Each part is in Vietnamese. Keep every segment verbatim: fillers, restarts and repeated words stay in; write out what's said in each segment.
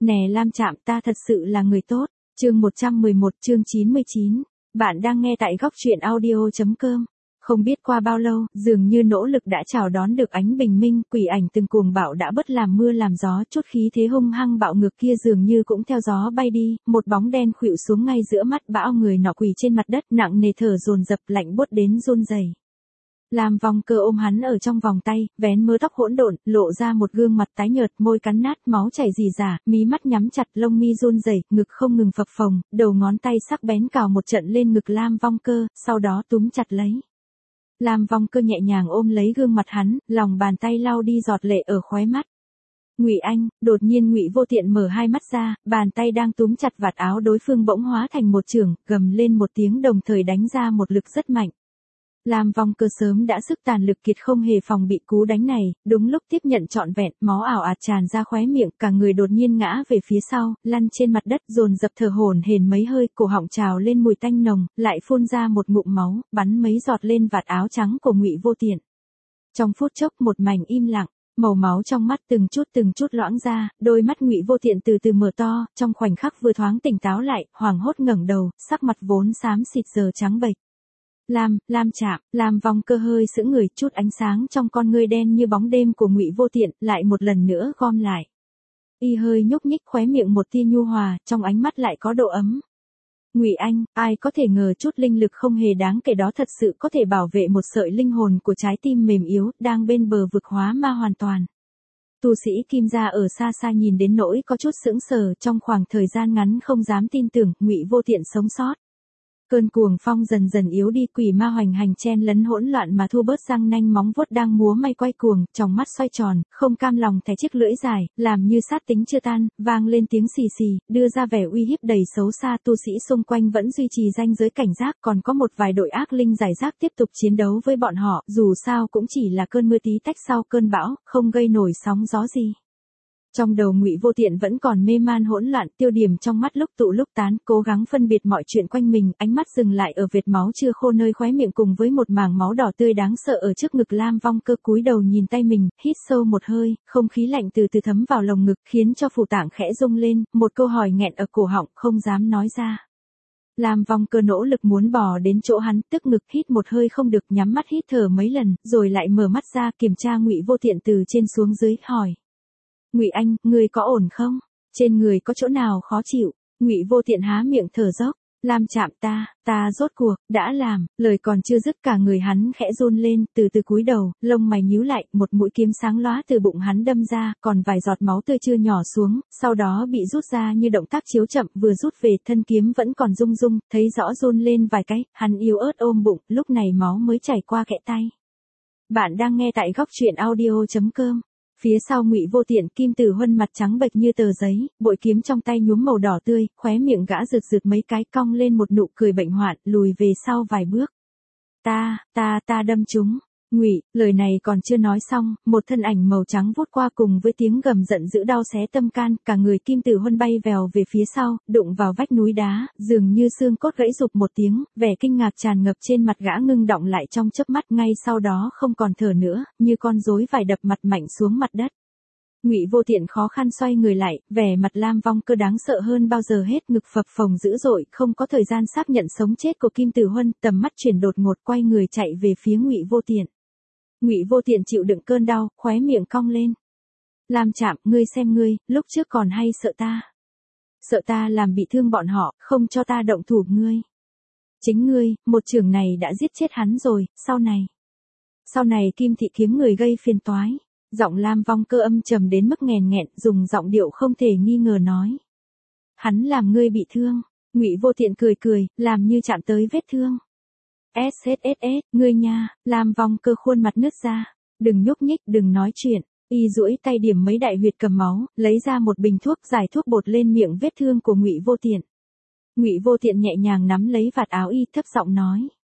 Nè Lam Trạm, ta thật sự là người tốt. Chương một trăm mười một, chương chín mươi chín. Bạn đang nghe tại góc truyện audio chấm com. Không biết qua bao lâu, dường như nỗ lực đã chào đón được ánh bình minh, quỷ ảnh từng cuồng bạo đã bớt làm mưa làm gió, chút khí thế hung hăng bạo ngược kia dường như cũng theo gió bay đi, một bóng đen khuỵu xuống ngay giữa mắt bão người nọ quỳ trên mặt đất, nặng nề thở dồn dập, lạnh buốt đến run rẩy. Lam Vong Cơ ôm hắn ở trong vòng tay, vén mớ tóc hỗn độn, lộ ra một gương mặt tái nhợt, môi cắn nát, máu chảy rỉ rả, mí mắt nhắm chặt, lông mi run rẩy, ngực không ngừng phập phồng, đầu ngón tay sắc bén cào một trận lên ngực Lam Vong Cơ, sau đó túm chặt lấy. Lam Vong Cơ nhẹ nhàng ôm lấy gương mặt hắn, lòng bàn tay lau đi giọt lệ ở khóe mắt. Ngụy Anh, đột nhiên Ngụy Vô Tiện mở hai mắt ra, bàn tay đang túm chặt vạt áo đối phương bỗng hóa thành một chưởng, gầm lên một tiếng đồng thời đánh ra một lực rất mạnh. Lam Vong Cơ sớm đã sức tàn lực kiệt không hề phòng bị cú đánh này, đúng lúc tiếp nhận trọn vẹn, máu ảo ạt tràn ra khóe miệng, cả người đột nhiên ngã về phía sau, lăn trên mặt đất dồn dập thở hổn hển mấy hơi, cổ họng trào lên mùi tanh nồng, lại phun ra một ngụm máu, bắn mấy giọt lên vạt áo trắng của Ngụy Vô Tiện. Trong phút chốc một mảnh im lặng, màu máu trong mắt từng chút từng chút loãng ra, đôi mắt Ngụy Vô Tiện từ từ mở to, trong khoảnh khắc vừa thoáng tỉnh táo lại, hoảng hốt ngẩng đầu, sắc mặt vốn xám xịt giờ trắng bệch. Lam, Lam Trạm, Lam Vong Cơ hơi sững người, chút ánh sáng trong con ngươi đen như bóng đêm của Ngụy Vô Tiện lại một lần nữa gom lại. Y hơi nhúc nhích khóe miệng một tia nhu hòa, trong ánh mắt lại có độ ấm. Ngụy Anh, ai có thể ngờ chút linh lực không hề đáng kể đó thật sự có thể bảo vệ một sợi linh hồn của trái tim mềm yếu, đang bên bờ vực hóa ma hoàn toàn. Tu sĩ Kim gia ở xa xa nhìn đến nỗi có chút sững sờ, trong khoảng thời gian ngắn không dám tin tưởng Ngụy Vô Tiện sống sót. Cơn cuồng phong dần dần yếu đi, quỷ ma hoành hành chen lấn hỗn loạn mà thua bớt răng nanh móng vuốt đang múa may quay cuồng, trong mắt xoay tròn, không cam lòng thè chiếc lưỡi dài, làm như sát tính chưa tan, vang lên tiếng xì xì, đưa ra vẻ uy hiếp đầy xấu xa. Tu sĩ xung quanh vẫn duy trì ranh giới cảnh giác, còn có một vài đội ác linh giải rác tiếp tục chiến đấu với bọn họ, dù sao cũng chỉ là cơn mưa tí tách sau cơn bão, không gây nổi sóng gió gì. Trong đầu Ngụy Vô Tiện vẫn còn mê man hỗn loạn, tiêu điểm trong mắt lúc tụ lúc tán, cố gắng phân biệt mọi chuyện quanh mình, ánh mắt dừng lại ở vệt máu chưa khô nơi khóe miệng cùng với một mảng máu đỏ tươi đáng sợ ở trước ngực. Lam Vong Cơ cúi đầu nhìn tay mình, hít sâu một hơi, không khí lạnh từ từ thấm vào lồng ngực, khiến cho phủ tạng khẽ rung lên, một câu hỏi nghẹn ở cổ họng, không dám nói ra. Lam Vong Cơ nỗ lực muốn bò đến chỗ hắn, tức ngực, hít một hơi không được, nhắm mắt hít thở mấy lần, rồi lại mở mắt ra, kiểm tra Ngụy Vô Tiện từ trên xuống dưới, hỏi. Ngụy Anh, ngươi có ổn không? Trên người có chỗ nào khó chịu? Ngụy Vô Tiện há miệng thở dốc. Lam Trạm, ta, ta rốt cuộc, đã làm, lời còn chưa dứt cả người hắn khẽ run lên, từ từ cúi đầu, lông mày nhíu lại, một mũi kiếm sáng lóa từ bụng hắn đâm ra, còn vài giọt máu tươi chưa nhỏ xuống, sau đó bị rút ra như động tác chiếu chậm, vừa rút về, thân kiếm vẫn còn rung rung, thấy rõ run lên vài cái, hắn yếu ớt ôm bụng, lúc này máu mới chảy qua kẽ tay. Bạn đang nghe tại góc truyện audio chấm com. Phía sau Ngụy Vô Tiện, Kim Tử Huân mặt trắng bệch như tờ giấy, bội kiếm trong tay nhuốm màu đỏ tươi, khóe miệng gã rực rực mấy cái, cong lên một nụ cười bệnh hoạn, lùi về sau vài bước. Ta, ta, ta đâm chúng. Ngụy, lời này còn chưa nói xong, một thân ảnh màu trắng vút qua cùng với tiếng gầm giận dữ đau xé tâm can, cả người Kim Tử Huân bay vèo về phía sau, đụng vào vách núi đá, dường như xương cốt gãy rụp một tiếng, vẻ kinh ngạc tràn ngập trên mặt gã ngưng đọng lại trong chớp mắt, ngay sau đó không còn thở nữa, như con rối vải đập mặt mạnh xuống mặt đất. Ngụy Vô Tiện khó khăn xoay người lại, vẻ mặt Lam Vong Cơ đáng sợ hơn bao giờ hết, ngực phập phồng dữ dội, không có thời gian xác nhận sống chết của Kim Tử Huân, tầm mắt chuyển đột ngột, quay người chạy về phía Ngụy Vô Tiện. Ngụy Vô Tiện chịu đựng cơn đau, khóe miệng cong lên. Lam Trạm, ngươi xem ngươi, lúc trước còn hay sợ ta. Sợ ta làm bị thương bọn họ, không cho ta động thủ ngươi. Chính ngươi, một chưởng này đã giết chết hắn rồi, sau này. Sau này Kim thị kiếm người gây phiền toái. Giọng Lam Vong Cơ âm trầm đến mức nghèn nghẹn, dùng giọng điệu không thể nghi ngờ nói. Hắn làm ngươi bị thương. Ngụy Vô Tiện cười cười, làm như chạm tới vết thương. ét ét ét ét, ngươi nha. Lam Vong Cơ khuôn mặt nứt ra. Đừng nhúc nhích, đừng nói chuyện. Y duỗi tay điểm mấy đại huyệt cầm máu, lấy ra một bình thuốc, giải thuốc bột lên miệng vết thương của Ngụy Vô Tiện. Ngụy Vô Tiện nhẹ nhàng nắm lấy vạt áo y, thấp giọng nói.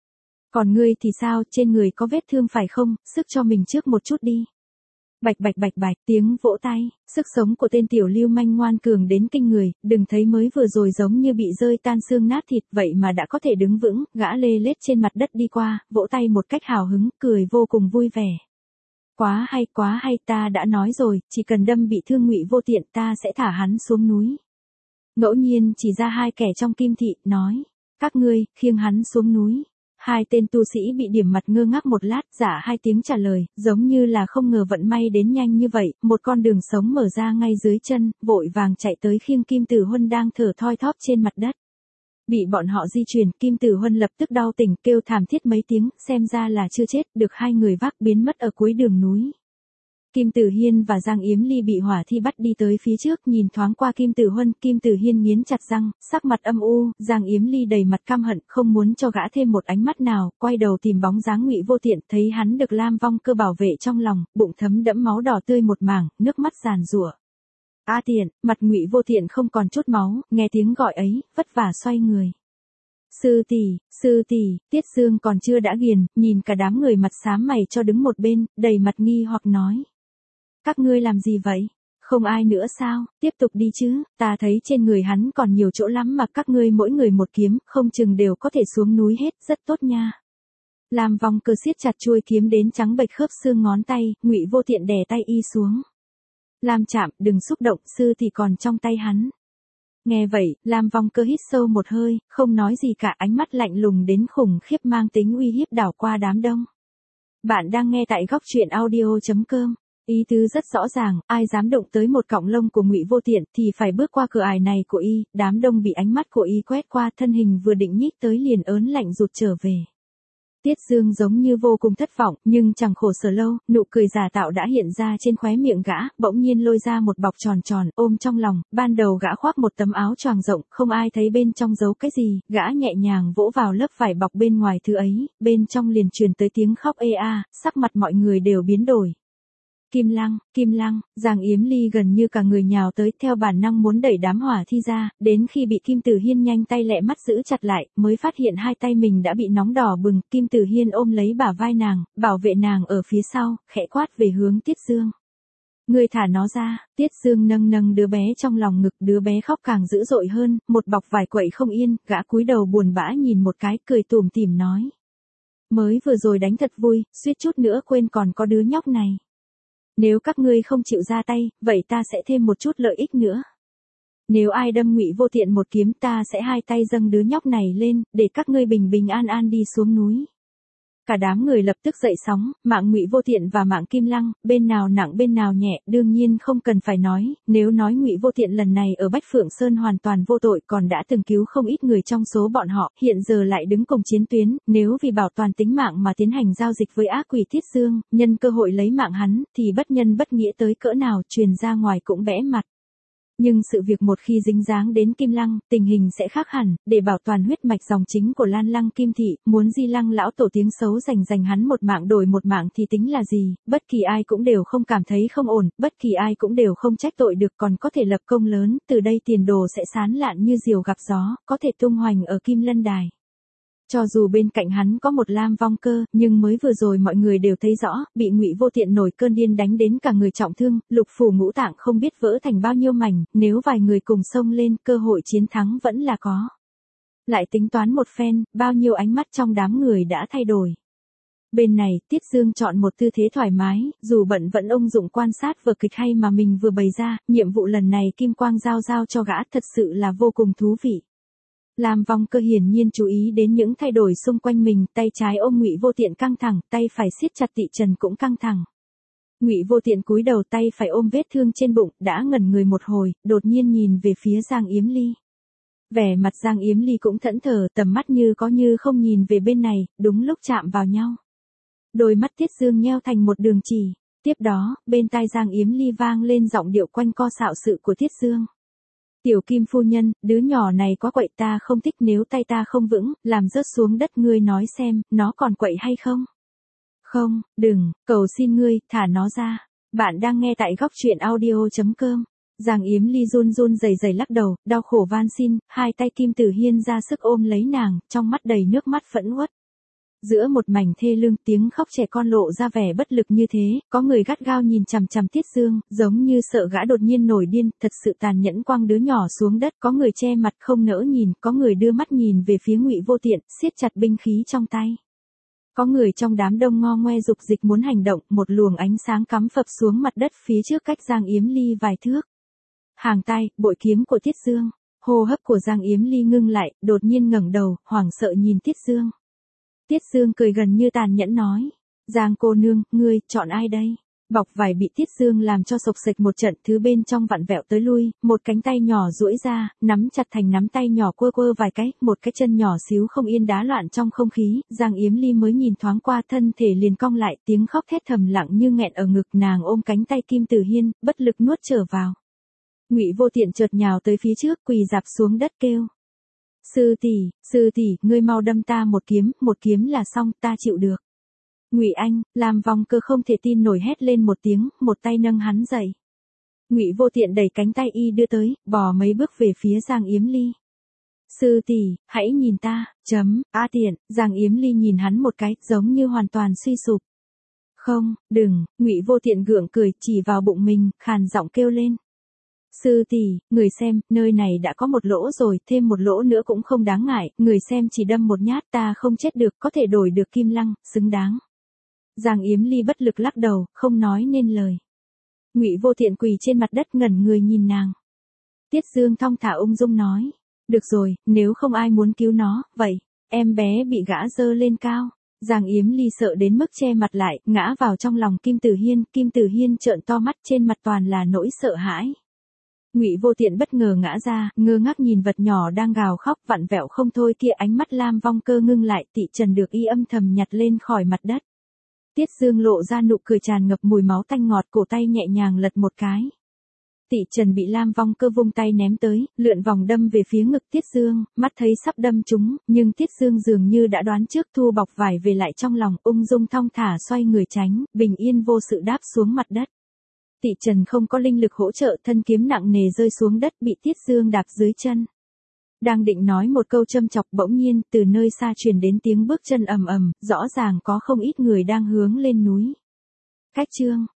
Còn ngươi thì sao, trên người có vết thương phải không, sức cho mình trước một chút đi. Bạch bạch bạch bạch, tiếng vỗ tay, sức sống của tên tiểu lưu manh ngoan cường đến kinh người, đừng thấy mới vừa rồi giống như bị rơi tan xương nát thịt, vậy mà đã có thể đứng vững, gã lê lết trên mặt đất đi qua, vỗ tay một cách hào hứng, cười vô cùng vui vẻ. Quá hay, quá hay, ta đã nói rồi, chỉ cần đâm bị thương Ngụy Vô Tiện ta sẽ thả hắn xuống núi. Ngẫu nhiên chỉ ra hai kẻ trong Kim thị, nói, các ngươi, khiêng hắn xuống núi. Hai tên tu sĩ bị điểm mặt ngơ ngác một lát, giả hai tiếng trả lời, giống như là không ngờ vận may đến nhanh như vậy, một con đường sống mở ra ngay dưới chân, vội vàng chạy tới khiêng Kim Tử Huân đang thở thoi thóp trên mặt đất. Bị bọn họ di chuyển, Kim Tử Huân lập tức đau tỉnh, kêu thảm thiết mấy tiếng, xem ra là chưa chết, được hai người vác biến mất ở cuối đường núi. Kim Tử Hiên và Giang Yếm Ly bị hỏa thi bắt đi tới phía trước, nhìn thoáng qua Kim Tử Huân, Kim Tử Hiên nghiến chặt răng, sắc mặt âm u, Giang Yếm Ly đầy mặt căm hận, không muốn cho gã thêm một ánh mắt nào, quay đầu tìm bóng dáng Ngụy Vô Tiện, thấy hắn được Lam Vong Cơ bảo vệ trong lòng, bụng thấm đẫm máu đỏ tươi một mảng, nước mắt giàn giụa. A Tiện, mặt Ngụy Vô Tiện không còn chút máu, nghe tiếng gọi ấy, vất vả xoay người. Sư tỷ, sư tỷ, Tiết Dương còn chưa đã ghiền, nhìn cả đám người mặt xám mày cho đứng một bên, đầy mặt nghi hoặc nói. Các ngươi làm gì vậy? Không ai nữa sao? Tiếp tục đi chứ, ta thấy trên người hắn còn nhiều chỗ lắm mà các ngươi mỗi người một kiếm, không chừng đều có thể xuống núi hết, rất tốt nha. Lam Vong Cơ siết chặt chuôi kiếm đến trắng bệch khớp xương ngón tay, Ngụy Vô Tiện đè tay y xuống. Lam Trạm, đừng xúc động, sư thì còn trong tay hắn. Nghe vậy, Lam Vong Cơ hít sâu một hơi, không nói gì cả, ánh mắt lạnh lùng đến khủng khiếp mang tính uy hiếp đảo qua đám đông. Bạn đang nghe tại góc truyện audio chấm com. Ý tứ rất rõ ràng, ai dám động tới một cọng lông của Ngụy Vô Tiện thì phải bước qua cửa ải này của y, đám đông bị ánh mắt của y quét qua, thân hình vừa định nhích tới liền ớn lạnh rụt trở về. Tiết Dương giống như vô cùng thất vọng, nhưng chẳng khổ sở lâu, nụ cười giả tạo đã hiện ra trên khóe miệng gã, bỗng nhiên lôi ra một bọc tròn tròn, ôm trong lòng, ban đầu gã khoác một tấm áo choàng rộng, không ai thấy bên trong giấu cái gì, gã nhẹ nhàng vỗ vào lớp vải bọc bên ngoài thứ ấy, bên trong liền truyền tới tiếng khóc ê a, sắc mặt mọi người đều biến đổi. Kim Lăng, Kim Lăng, Giang Yếm Ly gần như cả người nhào tới, theo bản năng muốn đẩy đám hỏa thi ra, đến khi bị Kim Tử Hiên nhanh tay lẹ mắt giữ chặt lại, mới phát hiện hai tay mình đã bị nóng đỏ bừng, Kim Tử Hiên ôm lấy bả vai nàng, bảo vệ nàng ở phía sau, khẽ quát về hướng Tiết Dương. Ngươi thả nó ra, Tiết Dương nâng nâng đứa bé trong lòng ngực, đứa bé khóc càng dữ dội hơn, một bọc vải quậy không yên, gã cúi đầu buồn bã nhìn một cái, cười tủm tỉm nói. Mới vừa rồi đánh thật vui, suýt chút nữa quên còn có đứa nhóc này. Nếu các ngươi không chịu ra tay, vậy ta sẽ thêm một chút lợi ích nữa. Nếu ai đâm Ngụy Vô Tiện một kiếm ta sẽ hai tay dâng đứa nhóc này lên, để các ngươi bình bình an an đi xuống núi. Cả đám người lập tức dậy sóng, mạng Ngụy Vô Tiện và mạng Kim Lăng, bên nào nặng bên nào nhẹ, đương nhiên không cần phải nói, nếu nói Ngụy Vô Tiện lần này ở Bách Phượng Sơn hoàn toàn vô tội còn đã từng cứu không ít người trong số bọn họ, hiện giờ lại đứng cùng chiến tuyến, nếu vì bảo toàn tính mạng mà tiến hành giao dịch với ác quỷ Tiết Dương, nhân cơ hội lấy mạng hắn, thì bất nhân bất nghĩa tới cỡ nào, truyền ra ngoài cũng bẽ mặt. Nhưng sự việc một khi dính dáng đến Kim Lăng, tình hình sẽ khác hẳn, để bảo toàn huyết mạch dòng chính của Lan Lăng Kim Thị, muốn Di Lăng lão tổ tiếng xấu giành giành hắn một mạng đổi một mạng thì tính là gì, bất kỳ ai cũng đều không cảm thấy không ổn, bất kỳ ai cũng đều không trách tội được, còn có thể lập công lớn, từ đây tiền đồ sẽ sán lạn như diều gặp gió, có thể tung hoành ở Kim Lân Đài. Cho dù bên cạnh hắn có một Lam Vong Cơ, nhưng mới vừa rồi mọi người đều thấy rõ, bị Ngụy Vô Tiện nổi cơn điên đánh đến cả người trọng thương, lục phủ ngũ tạng không biết vỡ thành bao nhiêu mảnh, nếu vài người cùng xông lên, cơ hội chiến thắng vẫn là có. Lại tính toán một phen, bao nhiêu ánh mắt trong đám người đã thay đổi. Bên này, Tiết Dương chọn một tư thế thoải mái, dù bận vẫn ung dung quan sát vở kịch hay mà mình vừa bày ra, nhiệm vụ lần này Kim Quang giao giao cho gã thật sự là vô cùng thú vị. Lam Vong Cơ hiển nhiên chú ý đến những thay đổi xung quanh mình, tay trái ôm Ngụy Vô Tiện căng thẳng, tay phải siết chặt Tị Trần cũng căng thẳng. Ngụy Vô Tiện cúi đầu, tay phải ôm vết thương trên bụng, đã ngẩn người một hồi, đột nhiên nhìn về phía Giang Yếm Ly. Vẻ mặt Giang Yếm Ly cũng thẫn thờ, tầm mắt như có như không nhìn về bên này, đúng lúc chạm vào nhau. Đôi mắt Tiết Dương nheo thành một đường chỉ, tiếp đó, bên tai Giang Yếm Ly vang lên giọng điệu quanh co xạo sự của Tiết Dương. Tiểu Kim phu nhân, đứa nhỏ này quá quậy, ta không thích, nếu tay ta không vững, làm rớt xuống đất, ngươi nói xem, nó còn quậy hay không? Không, đừng, cầu xin ngươi, thả nó ra. Bạn đang nghe tại góc truyện audio chấm com. Giang Yếm Ly run run rẩy rẩy lắc đầu, đau khổ van xin, hai tay Kim Tử Hiên ra sức ôm lấy nàng, trong mắt đầy nước mắt phẫn uất. Giữa một mảnh thê lương, tiếng khóc trẻ con lộ ra vẻ bất lực như thế, có người gắt gao nhìn chằm chằm Tiết Dương, giống như sợ gã đột nhiên nổi điên, thật sự tàn nhẫn quăng đứa nhỏ xuống đất, có người che mặt không nỡ nhìn, có người đưa mắt nhìn về phía Ngụy Vô Tiện, siết chặt binh khí trong tay. Có người trong đám đông ngo ngoe dục dịch muốn hành động, một luồng ánh sáng cắm phập xuống mặt đất phía trước cách Giang Yếm Ly vài thước. Hàng tay, bội kiếm của Tiết Dương. Hô hấp của Giang Yếm Ly ngưng lại, đột nhiên ngẩng đầu, hoảng sợ nhìn Tiết Dương. Tiết Dương cười gần như tàn nhẫn nói. Giang cô nương, ngươi, chọn ai đây? Bọc vải bị Tiết Dương làm cho sộc sạch một trận, thứ bên trong vặn vẹo tới lui, một cánh tay nhỏ duỗi ra, nắm chặt thành nắm tay nhỏ quơ quơ vài cái, một cái chân nhỏ xíu không yên đá loạn trong không khí, Giang Yếm Ly mới nhìn thoáng qua thân thể liền cong lại, tiếng khóc thét thầm lặng như nghẹn ở ngực, nàng ôm cánh tay Kim Tử Hiên, bất lực nuốt trở vào. Ngụy Vô Tiện chợt nhào tới phía trước, quỳ dạp xuống đất kêu. Sư tỷ, sư tỷ, ngươi mau đâm ta một kiếm, một kiếm là xong, ta chịu được. Ngụy Anh, Lam Vong Cơ không thể tin nổi hét lên một tiếng, một tay nâng hắn dậy. Ngụy Vô Tiện đẩy cánh tay y đưa tới, bò mấy bước về phía Giang Yếm Ly. Sư tỷ, hãy nhìn ta, chấm, a tiện, Giang Yếm Ly nhìn hắn một cái, giống như hoàn toàn suy sụp. Không, đừng, Ngụy Vô Tiện gượng cười, chỉ vào bụng mình, khàn giọng kêu lên. Sư tỷ, người xem, nơi này đã có một lỗ rồi, thêm một lỗ nữa cũng không đáng ngại, người xem chỉ đâm một nhát ta không chết được, có thể đổi được kim lăng, xứng đáng. Giang Yếm Ly bất lực lắc đầu, không nói nên lời. Ngụy Vô Tiện quỳ trên mặt đất ngẩn người nhìn nàng. Tiết Dương thong thả ung dung nói. Được rồi, nếu không ai muốn cứu nó, vậy, em bé bị gã dơ lên cao. Giang Yếm Ly sợ đến mức che mặt lại, ngã vào trong lòng Kim Tử Hiên, Kim Tử Hiên trợn to mắt, trên mặt toàn là nỗi sợ hãi. Ngụy Vô Tiện bất ngờ ngã ra, ngơ ngác nhìn vật nhỏ đang gào khóc vặn vẹo không thôi kia, ánh mắt Lam Vong Cơ ngưng lại, Tị Trần được y âm thầm nhặt lên khỏi mặt đất. Tiết Dương lộ ra nụ cười tràn ngập mùi máu tanh ngọt, cổ tay nhẹ nhàng lật một cái. Tị Trần bị Lam Vong Cơ vung tay ném tới, lượn vòng đâm về phía ngực Tiết Dương, mắt thấy sắp đâm trúng, nhưng Tiết Dương dường như đã đoán trước, thu bọc vải về lại trong lòng, ung dung thong thả xoay người tránh, bình yên vô sự đáp xuống mặt đất. Tị Trần không có linh lực hỗ trợ, thân kiếm nặng nề rơi xuống đất, bị Tiết Dương đạp dưới chân. Đang định nói một câu châm chọc, bỗng nhiên, từ nơi xa truyền đến tiếng bước chân ầm ầm, rõ ràng có không ít người đang hướng lên núi. Cách chương